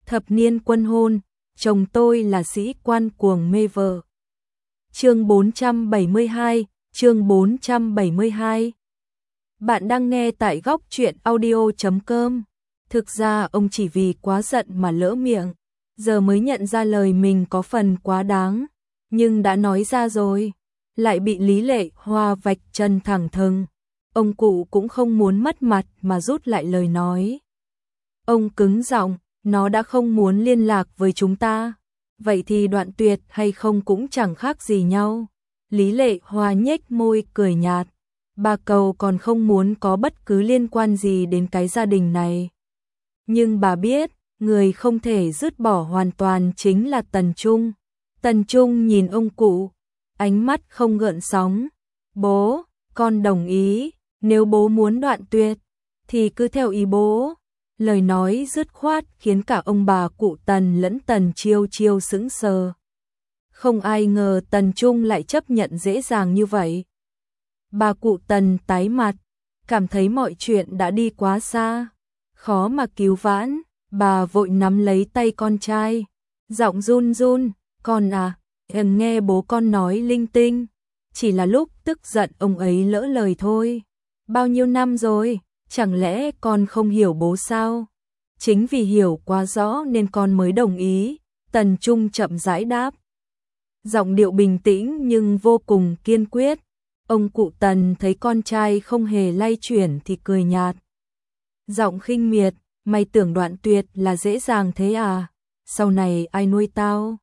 thập niên quân hôn, chồng tôi là sĩ quan cuồng mê vợ. Chương 472, chương 472. Bạn đang nghe tại góc truyện audio.com. Thực ra ông chỉ vì quá giận mà lỡ miệng, giờ mới nhận ra lời mình có phần quá đáng, nhưng đã nói ra rồi, lại bị Lý Lệ Hoa vạch chân thẳng thừng. Ông cụ cũng không muốn mất mặt mà rút lại lời nói. Ông cứng giọng, nó đã không muốn liên lạc với chúng ta, vậy thì đoạn tuyệt hay không cũng chẳng khác gì nhau. Lý Lệ Hoa nhếch môi cười nhạt, bà Cầu còn không muốn có bất cứ liên quan gì đến cái gia đình này. Nhưng bà biết, người không thể dứt bỏ hoàn toàn chính là Tần Trung. Tần Trung nhìn ông cụ, ánh mắt không gợn sóng. Bố, con đồng ý, nếu bố muốn đoạn tuyệt, thì cứ theo ý bố. Lời nói dứt khoát khiến cả ông bà cụ Tần lẫn Tần Chiêu Chiêu sững sờ. Không ai ngờ Tần Trung lại chấp nhận dễ dàng như vậy. Bà cụ Tần tái mặt, cảm thấy mọi chuyện đã đi quá xa, khó mà cứu vãn. Bà vội nắm lấy tay con trai, giọng run run, con à, em nghe bố con nói linh tinh, chỉ là lúc tức giận ông ấy lỡ lời thôi. Bao nhiêu năm rồi, chẳng lẽ con không hiểu bố sao? Chính vì hiểu quá rõ nên con mới đồng ý. Tần Trung chậm rãi đáp, giọng điệu bình tĩnh nhưng vô cùng kiên quyết. Ông cụ Tần thấy con trai không hề lay chuyển thì cười nhạt, giọng khinh miệt, mày tưởng đoạn tuyệt là dễ dàng thế à? Sau này ai nuôi tao?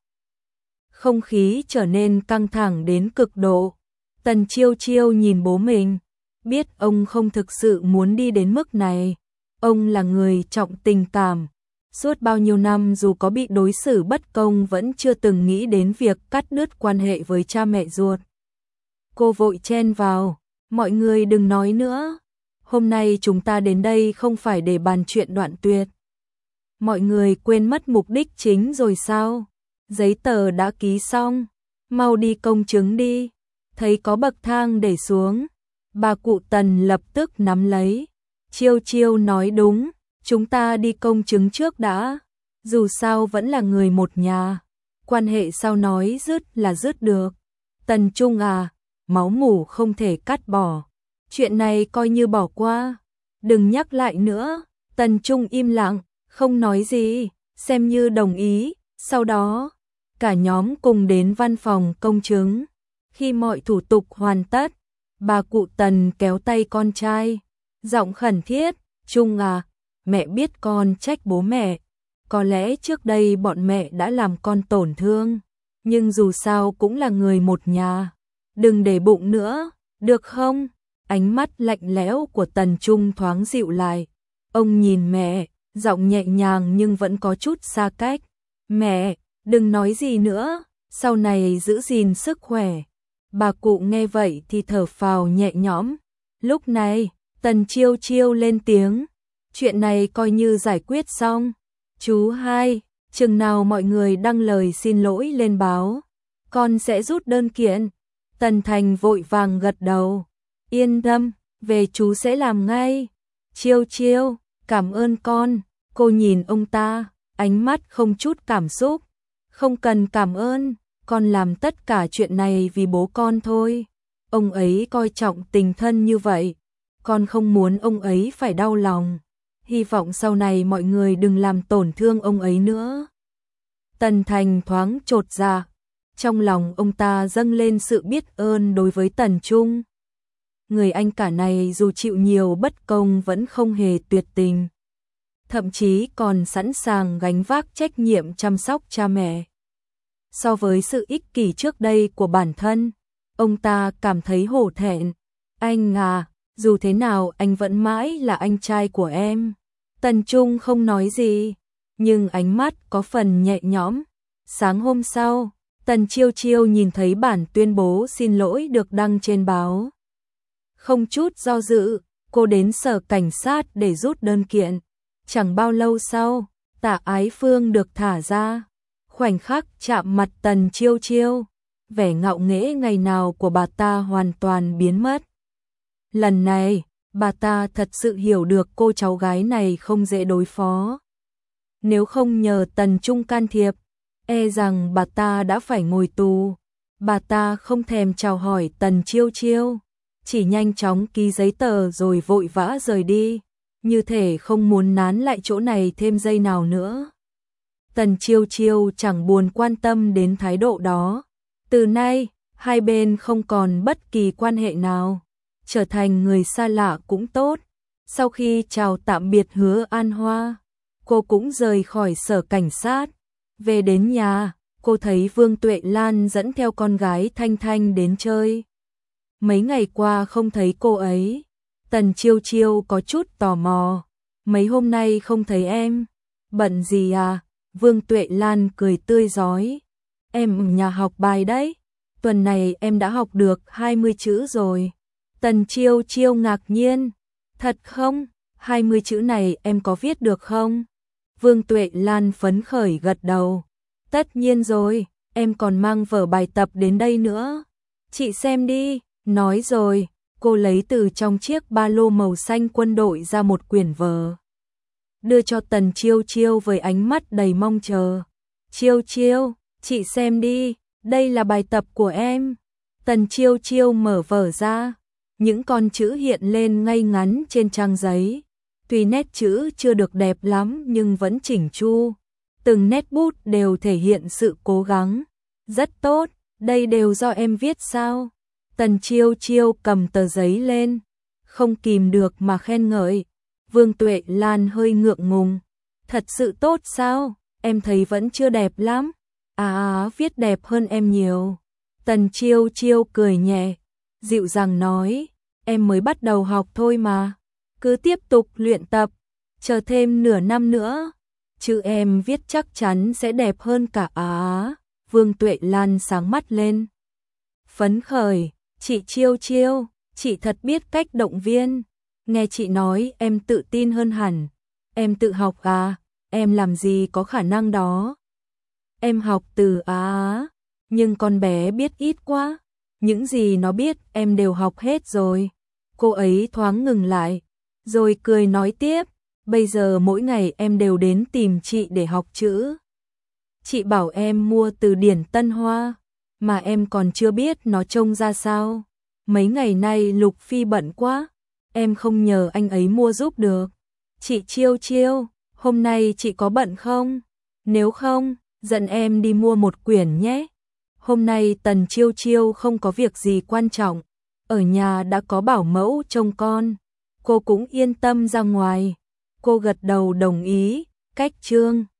Không khí trở nên căng thẳng đến cực độ. Tần Chiêu Chiêu nhìn bố mình, biết ông không thực sự muốn đi đến mức này. Ông là người trọng tình cảm, suốt bao nhiêu năm dù có bị đối xử bất công vẫn chưa từng nghĩ đến việc cắt đứt quan hệ với cha mẹ ruột. Cô vội chen vào, mọi người đừng nói nữa. Hôm nay chúng ta đến đây không phải để bàn chuyện đoạn tuyệt. Mọi người quên mất mục đích chính rồi sao? Giấy tờ đã ký xong, mau đi công chứng đi. Thấy có bậc thang để xuống, bà cụ Tần lập tức nắm lấy. Chiêu Chiêu nói đúng, chúng ta đi công chứng trước đã. Dù sao vẫn là người một nhà, quan hệ sao nói dứt là dứt được. Tần Trung à, máu mủ không thể cắt bỏ, chuyện này coi như bỏ qua, đừng nhắc lại nữa. Tần Trung im lặng, không nói gì, xem như đồng ý. Sau đó, cả nhóm cùng đến văn phòng công chứng. Khi mọi thủ tục hoàn tất, bà cụ Tần kéo tay con trai, giọng khẩn thiết, Trung à, mẹ biết con trách bố mẹ, có lẽ trước đây bọn mẹ đã làm con tổn thương, nhưng dù sao cũng là người một nhà, đừng để bụng nữa, được không? Ánh mắt lạnh lẽo của Tần Trung thoáng dịu lại, ông nhìn mẹ, giọng nhẹ nhàng nhưng vẫn có chút xa cách, mẹ, đừng nói gì nữa, sau này giữ gìn sức khỏe. Bà cụ nghe vậy thì thở phào nhẹ nhõm. Lúc này, Tần Chiêu Chiêu lên tiếng, chuyện này coi như giải quyết xong. Chú hai, chừng nào mọi người đăng lời xin lỗi lên báo, con sẽ rút đơn kiện. Tần Thành vội vàng gật đầu, yên tâm, về chú sẽ làm ngay. Chiêu Chiêu, cảm ơn con. Cô nhìn ông ta, ánh mắt không chút cảm xúc. Không cần cảm ơn, con làm tất cả chuyện này vì bố con thôi. Ông ấy coi trọng tình thân như vậy, con không muốn ông ấy phải đau lòng. Hy vọng sau này mọi người đừng làm tổn thương ông ấy nữa. Tần Thành thoáng chột dạ, trong lòng ông ta dâng lên sự biết ơn đối với Tần Trung. Người anh cả này dù chịu nhiều bất công vẫn không hề tuyệt tình, thậm chí còn sẵn sàng gánh vác trách nhiệm chăm sóc cha mẹ. So với sự ích kỷ trước đây của bản thân, ông ta cảm thấy hổ thẹn. Anh à, dù thế nào anh vẫn mãi là anh trai của em. Tần Trung không nói gì, nhưng ánh mắt có phần nhẹ nhõm. Sáng hôm sau, Tần Chiêu Chiêu nhìn thấy bản tuyên bố xin lỗi được đăng trên báo. Không chút do dự, cô đến sở cảnh sát để rút đơn kiện. Chẳng bao lâu sau, Tạ Ái Phương được thả ra. Khoảnh khắc chạm mặt Tần Chiêu Chiêu, vẻ ngạo nghễ ngày nào của bà ta hoàn toàn biến mất. Lần này, bà ta thật sự hiểu được cô cháu gái này không dễ đối phó. nếu không nhờ Tần Trung can thiệp, e rằng bà ta đã phải ngồi tù. Bà ta không thèm chào hỏi Tần Chiêu Chiêu, chỉ nhanh chóng ký giấy tờ rồi vội vã rời đi, như thể không muốn nán lại chỗ này thêm giây nào nữa. Tần Chiêu Chiêu chẳng buồn quan tâm đến thái độ đó. Từ nay, hai bên không còn bất kỳ quan hệ nào, trở thành người xa lạ cũng tốt. Sau khi chào tạm biệt Hứa An Hoa, cô cũng rời khỏi sở cảnh sát. Về đến nhà, cô thấy Vương Tuệ Lan dẫn theo con gái Thanh Thanh đến chơi. Mấy ngày qua không thấy cô ấy, Tần Chiêu Chiêu có chút tò mò. Mấy hôm nay không thấy em, bận gì à? Vương Tuệ Lan cười tươi rói. Em ở nhà học bài đấy, tuần này em đã học được 20 chữ rồi. Tần Chiêu Chiêu ngạc nhiên. Thật không? 20 chữ này em có viết được không? Vương Tuệ Lan phấn khởi gật đầu. Tất nhiên rồi, em còn mang vở bài tập đến đây nữa. Chị xem đi. Nói rồi, cô lấy từ trong chiếc ba lô màu xanh quân đội ra một quyển vở, đưa cho Tần Chiêu Chiêu với ánh mắt đầy mong chờ. Chiêu Chiêu, chị xem đi, đây là bài tập của em. Tần Chiêu Chiêu mở vở ra, những con chữ hiện lên ngay ngắn trên trang giấy. Tuy nét chữ chưa được đẹp lắm nhưng vẫn chỉnh chu, từng nét bút đều thể hiện sự cố gắng. Rất tốt, đây đều do em viết sao? Tần Chiêu Chiêu cầm tờ giấy lên, không kìm được mà khen ngợi. Vương Tuệ Lan hơi ngượng ngùng. Thật sự tốt sao? Em thấy vẫn chưa đẹp lắm. Viết đẹp hơn em nhiều. Tần Chiêu Chiêu cười nhẹ, dịu dàng nói, em mới bắt đầu học thôi mà. Cứ tiếp tục luyện tập, chờ thêm nửa năm nữa, chữ em viết chắc chắn sẽ đẹp hơn cả Vương Tuệ Lan sáng mắt lên, phấn khởi. Chị Chiêu Chiêu, chị thật biết cách động viên. Nghe chị nói em tự tin hơn hẳn. Em tự học à? Em làm gì có khả năng đó. Em học từ nhưng con bé biết ít quá. Những gì nó biết em đều học hết rồi. Cô ấy thoáng ngừng lại, rồi cười nói tiếp. Bây giờ mỗi ngày em đều đến tìm chị để học chữ. Chị bảo em mua từ điển Tân Hoa, mà em còn chưa biết nó trông ra sao. Mấy ngày nay Lục Phi bận quá, em không nhờ anh ấy mua giúp được. Chị Chiêu Chiêu, hôm nay chị có bận không? Nếu không, dẫn em đi mua một quyển nhé. Hôm nay Tần Chiêu Chiêu không có việc gì quan trọng, ở nhà đã có bảo mẫu trông con, cô cũng yên tâm ra ngoài. Cô gật đầu đồng ý. Cách chương